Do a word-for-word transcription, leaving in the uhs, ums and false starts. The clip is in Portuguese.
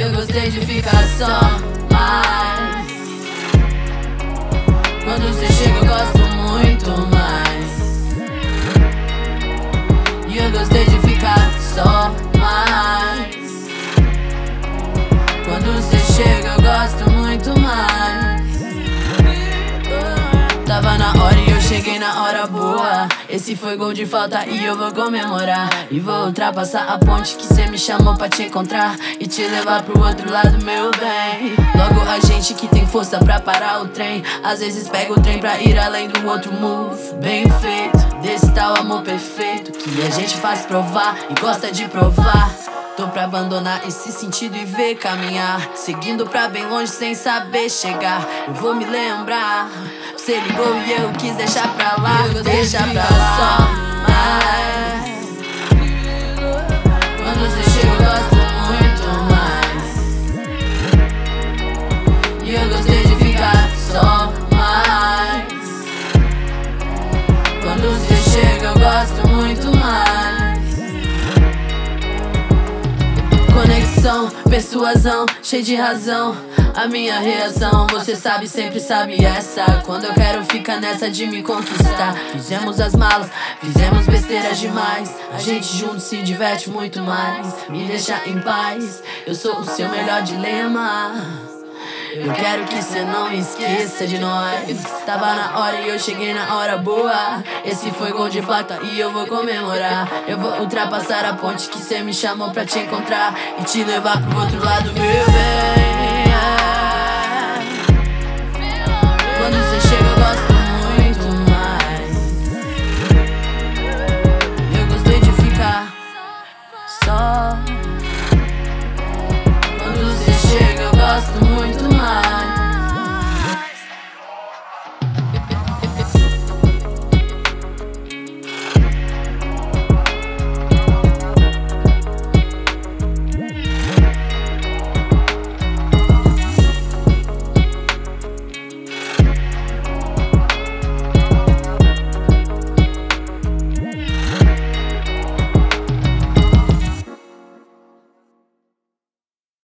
eu gostei de ficar só mais. Quando você chega eu gosto muito mais. E eu gostei de ficar só mais. Quando você chega eu gosto muito mais. Tava na hora e eu cheguei na hora boa. Esse foi gol de falta e eu vou comemorar. E vou ultrapassar a ponte que cê me chamou pra te encontrar e te levar pro outro lado, meu bem. Logo a gente que tem força pra parar o trem, às vezes pega o trem pra ir além do outro move. Bem feito, desse tal amor perfeito que a gente faz provar e gosta de provar. Tô pra abandonar esse sentido e ver caminhar, seguindo pra bem longe sem saber chegar. Eu vou me lembrar, você ligou e eu quis deixar pra lá. Deixa pra lá só mais. Quando você chega eu gosto muito mais. E eu gostei de ficar só mais. Quando você chega eu gosto muito mais. Conexão, persuasão, cheio de razão. A minha reação, você sabe, sempre sabe essa. Quando eu quero ficar nessa de me conquistar. Fizemos as malas, fizemos besteiras demais. A gente junto se diverte muito mais. Me deixa em paz, eu sou o seu melhor dilema. Eu quero que cê não esqueça de nós. Tava na hora e eu cheguei na hora boa. Esse foi gol de falta e eu vou comemorar. Eu vou ultrapassar a ponte que cê me chamou pra te encontrar e te levar pro outro lado, meu bem.